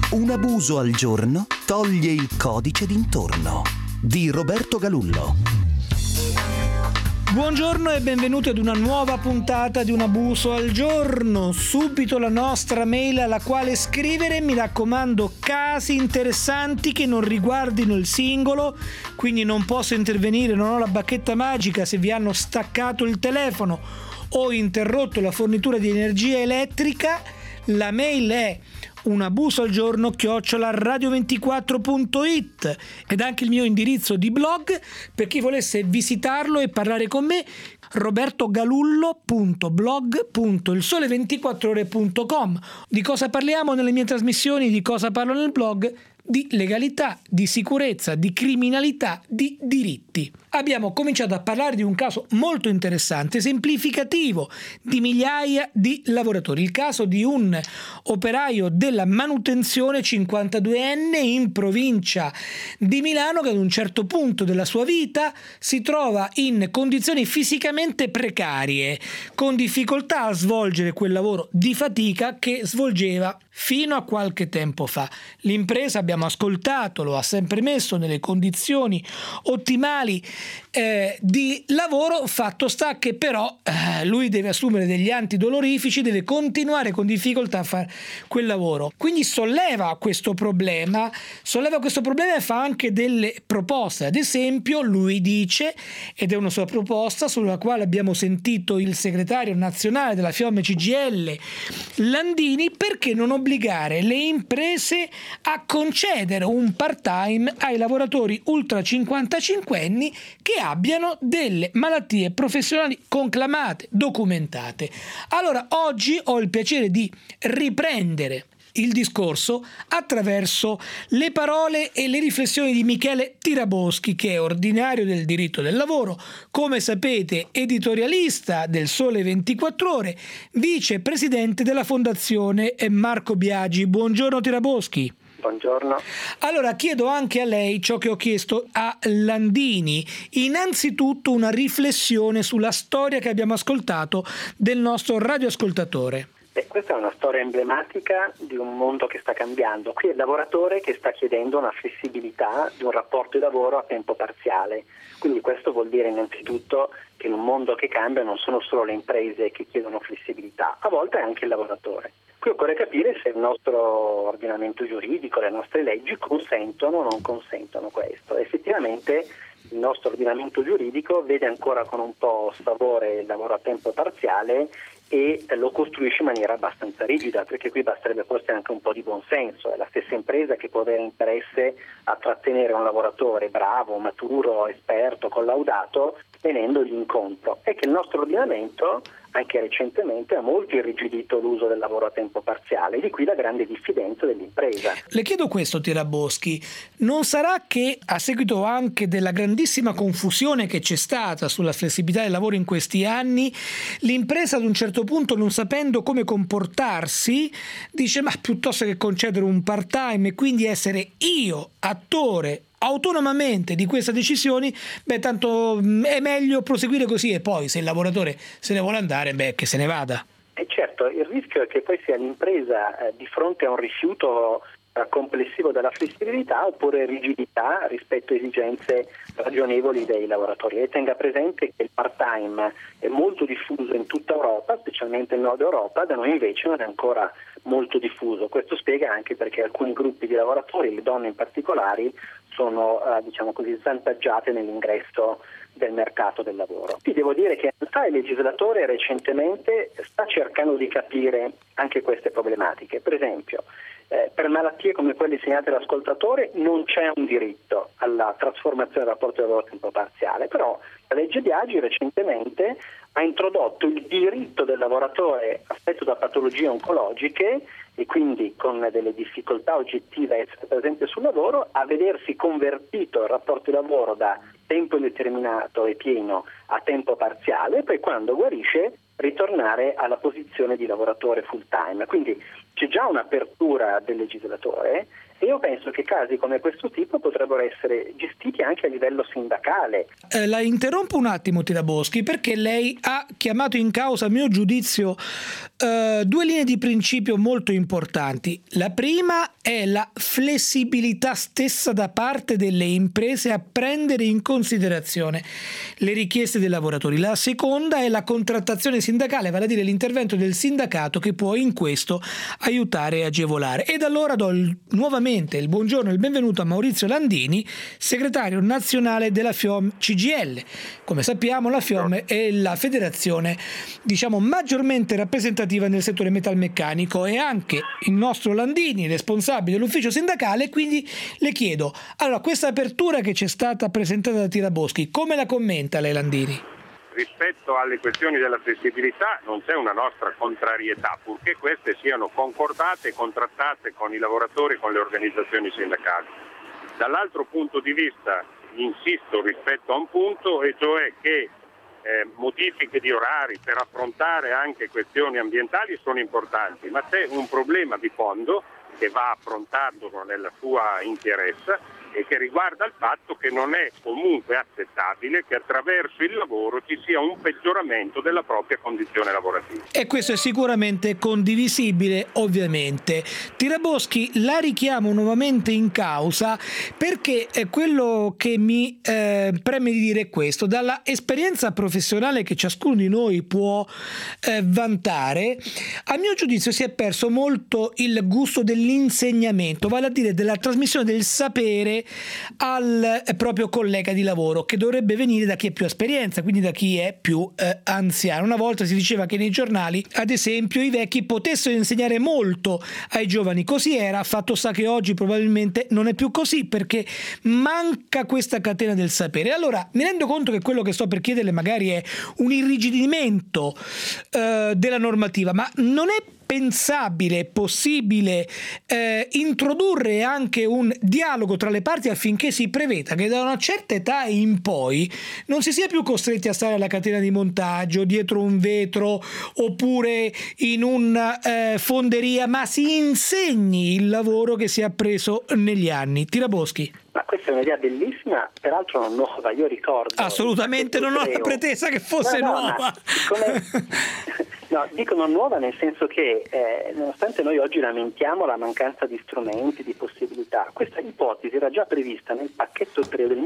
Un abuso al giorno toglie il codice d'intorno di Roberto Galullo. Buongiorno e benvenuti ad una nuova puntata di Un abuso al giorno. Subito la nostra mail alla quale scrivere, mi raccomando, casi interessanti che non riguardino il singolo, quindi non posso intervenire, non ho la bacchetta magica se vi hanno staccato il telefono o interrotto la fornitura di energia elettrica. La mail è unabusoalgiorno@radio24.it ed anche il mio indirizzo di blog per chi volesse visitarlo e parlare con me, robertogalullo.blog.ilsole24ore.com. Di cosa parliamo nelle mie trasmissioni, di cosa parlo nel blog? Di legalità, di sicurezza, di criminalità, di diritti. Abbiamo cominciato a parlare di un caso molto interessante, esemplificativo di migliaia di lavoratori. Il caso di un operaio della manutenzione 52enne in provincia di Milano che ad un certo punto della sua vita si trova in condizioni fisicamente precarie, con difficoltà a svolgere quel lavoro di fatica che svolgeva fino a qualche tempo fa. L'impresa, abbiamo ascoltato, lo ha sempre messo nelle condizioni ottimali di lavoro. Fatto sta che però lui deve assumere degli antidolorifici, deve continuare con difficoltà a fare quel lavoro. Quindi solleva questo problema e fa anche delle proposte. Ad esempio, lui dice, ed è una sua proposta sulla quale abbiamo sentito il segretario nazionale della Fiemme CGIL Landini, perché non obbligare le imprese a concedere un part-time ai lavoratori ultra 55enni che abbiano delle malattie professionali conclamate, documentate. Allora, oggi ho il piacere di riprendere il discorso attraverso le parole e le riflessioni di Michele Tiraboschi, che è ordinario del diritto del lavoro, come sapete editorialista del Sole 24 Ore, vicepresidente della Fondazione Marco Biagi. Buongiorno Tiraboschi. Buongiorno. Allora, chiedo anche a lei ciò che ho chiesto a Landini. Innanzitutto una riflessione sulla storia che abbiamo ascoltato del nostro radioascoltatore. Questa è una storia emblematica di un mondo che sta cambiando. Qui è il lavoratore che sta chiedendo una flessibilità di un rapporto di lavoro a tempo parziale. Quindi questo vuol dire innanzitutto che in un mondo che cambia non sono solo le imprese che chiedono flessibilità, a volte è anche il lavoratore. Qui occorre capire se il nostro ordinamento giuridico, le nostre leggi consentono o non consentono questo. Effettivamente il nostro ordinamento giuridico vede ancora con un po' sfavore il lavoro a tempo parziale e lo costruisce in maniera abbastanza rigida, perché qui basterebbe forse anche un po' di buonsenso. È la stessa impresa che può avere interesse a trattenere un lavoratore bravo, maturo, esperto, collaudato, tenendogli incontro. È che il nostro ordinamento, anche recentemente, ha molto irrigidito l'uso del lavoro a tempo parziale, di qui la grande diffidenza dell'impresa. Le chiedo questo, Tiraboschi, non sarà che a seguito anche della grandissima confusione che c'è stata sulla flessibilità del lavoro in questi anni, l'impresa ad un certo punto, non sapendo come comportarsi, dice ma piuttosto che concedere un part-time e quindi essere io attore autonomamente di queste decisioni, tanto è meglio proseguire così, e poi se il lavoratore se ne vuole andare, che se ne vada. E certo, il rischio è che poi sia l'impresa di fronte a un rifiuto complessivo della flessibilità oppure rigidità rispetto a esigenze ragionevoli dei lavoratori. E tenga presente che il part-time è molto diffuso in tutta Europa, specialmente in Nord Europa, da noi invece non è ancora molto diffuso. Questo spiega anche perché alcuni gruppi di lavoratori, le donne in particolare, sono svantaggiate nell'ingresso del mercato del lavoro. Ti devo dire che in realtà il legislatore recentemente sta cercando di capire anche queste problematiche. Per esempio, per malattie come quelle segnalate dall'ascoltatore non c'è un diritto alla trasformazione del rapporto di lavoro a tempo parziale, però la legge Biagi recentemente ha introdotto il diritto del lavoratore affetto da patologie oncologiche e quindi con delle difficoltà oggettive a essere presente sul lavoro a vedersi convertito il rapporto di lavoro da tempo indeterminato e pieno a tempo parziale e poi quando guarisce ritornare alla posizione di lavoratore full time. Quindi c'è già un'apertura del legislatore e io penso che casi come questo tipo potrebbero essere gestiti anche a livello sindacale. La interrompo un attimo, Tiraboschi, perché lei ha chiamato in causa, a mio giudizio, due linee di principio molto importanti. La prima è la flessibilità stessa da parte delle imprese a prendere in considerazione le richieste dei lavoratori. La seconda è la contrattazione sindacale, vale a dire l'intervento del sindacato che può in questo aiutare e agevolare. Ed allora do nuovamente il buongiorno e il benvenuto a Maurizio Landini, segretario nazionale della FIOM CGIL. Come sappiamo, la FIOM è la federazione, maggiormente rappresentativa nel settore metalmeccanico, e anche il nostro Landini, responsabile dell'ufficio sindacale. Quindi le chiedo, allora, questa apertura che c'è stata presentata da Tiraboschi, come la commenta lei, Landini? Rispetto alle questioni della flessibilità non c'è una nostra contrarietà, purché queste siano concordate e contrattate con i lavoratori e con le organizzazioni sindacali. Dall'altro punto di vista insisto rispetto a un punto, e cioè che modifiche di orari per affrontare anche questioni ambientali sono importanti, ma c'è un problema di fondo che va affrontato nella sua interezza e che riguarda il fatto che non è comunque accettabile che attraverso il lavoro ci sia un peggioramento della propria condizione lavorativa. E questo è sicuramente condivisibile, ovviamente. Tiraboschi, la richiamo nuovamente in causa perché quello che mi preme di dire è questo: dalla esperienza professionale che ciascuno di noi può vantare, a mio giudizio si è perso molto il gusto dell'insegnamento, vale a dire della trasmissione del sapere al proprio collega di lavoro, che dovrebbe venire da chi ha più esperienza, quindi da chi è più anziano. Una volta si diceva che nei giornali, ad esempio, i vecchi potessero insegnare molto ai giovani. Così era, fatto sta che oggi probabilmente non è più così, perché manca questa catena del sapere. Allora mi rendo conto che quello che sto per chiederle magari è un irrigidimento della normativa, ma non è pensabile, possibile introdurre anche un dialogo tra le parti affinché si preveda che da una certa età in poi non si sia più costretti a stare alla catena di montaggio, dietro un vetro oppure in una fonderia, ma si insegni il lavoro che si è appreso negli anni. Tiraboschi. Ma questa è un'idea bellissima, peraltro non nuova, io ricordo. Assolutamente non ho la pretesa che fosse nuova. No, dico non nuova nel senso che nonostante noi oggi lamentiamo la mancanza di strumenti, di possibilità, questa ipotesi era già prevista nel pacchetto 3 del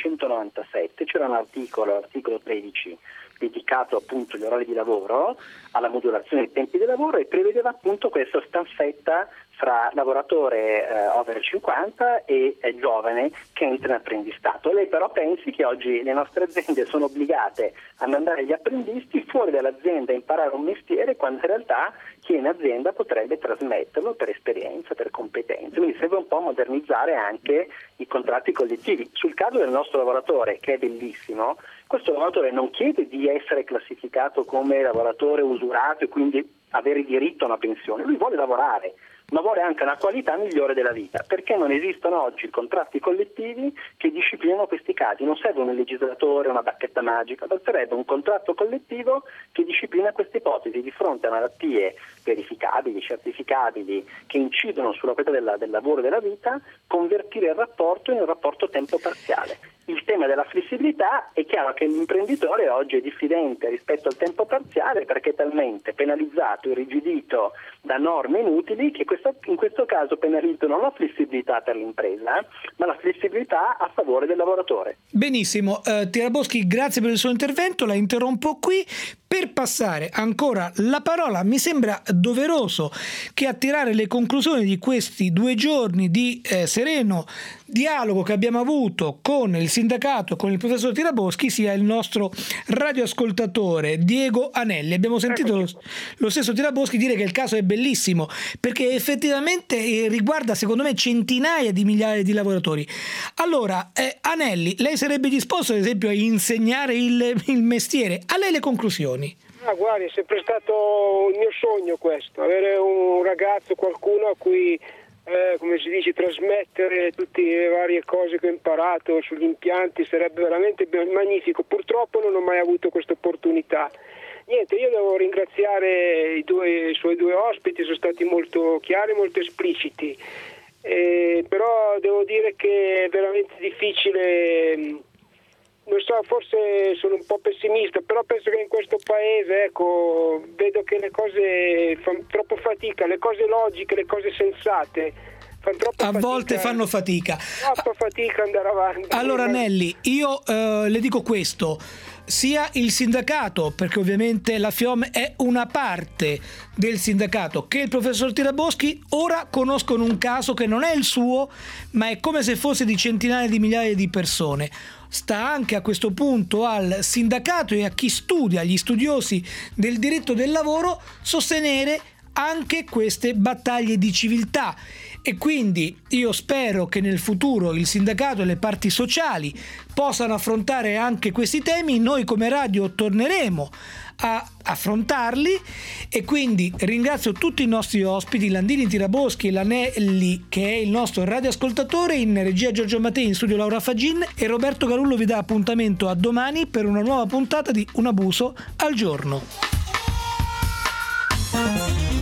1997, c'era un l'articolo 13, dedicato appunto agli orari di lavoro, alla modulazione dei tempi di lavoro, e prevedeva appunto questa stanzetta fra lavoratore over 50 e giovane che entra in apprendistato. Lei però pensi che oggi le nostre aziende sono obbligate a mandare gli apprendisti fuori dall'azienda a imparare un mestiere, quando in realtà chi è in azienda potrebbe trasmetterlo per esperienza, per competenze. Quindi serve un po' modernizzare anche i contratti collettivi. Sul caso del nostro lavoratore, che è bellissimo, questo lavoratore non chiede di essere classificato come lavoratore usurato e quindi avere diritto a una pensione, lui vuole lavorare, ma vuole anche una qualità migliore della vita. Perché non esistono oggi contratti collettivi che disciplinano questi casi? Non serve un legislatore, una bacchetta magica, basterebbe un contratto collettivo che disciplina queste ipotesi. Di fronte a malattie verificabili, certificabili, che incidono sulla qualità del lavoro e della vita, convertire il rapporto in un rapporto a tempo parziale. Il tema della flessibilità, è chiaro che l'imprenditore oggi è diffidente rispetto al tempo parziale perché è talmente penalizzato, irrigidito da norme inutili che in questo caso penalizzano la flessibilità per l'impresa, ma la flessibilità a favore del lavoratore. Benissimo, Tiraboschi, grazie per il suo intervento, la interrompo qui per passare ancora la parola. Mi sembra doveroso che a tirare le conclusioni di questi 2 giorni di sereno dialogo che abbiamo avuto con il sindacato, con il professor Tiraboschi, sia il nostro radioascoltatore Diego Anelli. Abbiamo sentito lo stesso Tiraboschi dire che il caso è bellissimo perché effettivamente riguarda, secondo me, centinaia di migliaia di lavoratori. Allora, Anelli, lei sarebbe disposto ad esempio a insegnare il mestiere? A lei le conclusioni. Guardi, è sempre stato il mio sogno questo, avere un ragazzo, qualcuno a cui come si dice, trasmettere tutte le varie cose che ho imparato sugli impianti, sarebbe veramente magnifico. Purtroppo non ho mai avuto questa opportunità. Niente, io devo ringraziare i suoi due ospiti, sono stati molto chiari, molto espliciti, però devo dire che è veramente difficile, non so, forse sono un po' pessimista, però penso che in questo paese, ecco, vedo che le cose fanno troppo fatica, le cose logiche, le cose sensate fanno troppo fatica. Volte fanno fatica. Troppa fatica andare avanti. Allora Nelli, io le dico questo: sia il sindacato, perché ovviamente la FIOM è una parte del sindacato, che il professor Tiraboschi ora conoscono un caso che non è il suo, ma è come se fosse di centinaia di migliaia di persone. Sta anche a questo punto al sindacato e a chi studia, agli studiosi del diritto del lavoro, sostenere anche queste battaglie di civiltà. E quindi io spero che nel futuro il sindacato e le parti sociali possano affrontare anche questi temi. Noi come radio torneremo a affrontarli, e quindi ringrazio tutti i nostri ospiti, Landini, Tiraboschi e Lanelli, che è il nostro radioascoltatore, in regia Giorgio Mattei, in studio Laura Fagin, e Roberto Galullo vi dà appuntamento a domani per una nuova puntata di Un abuso al giorno.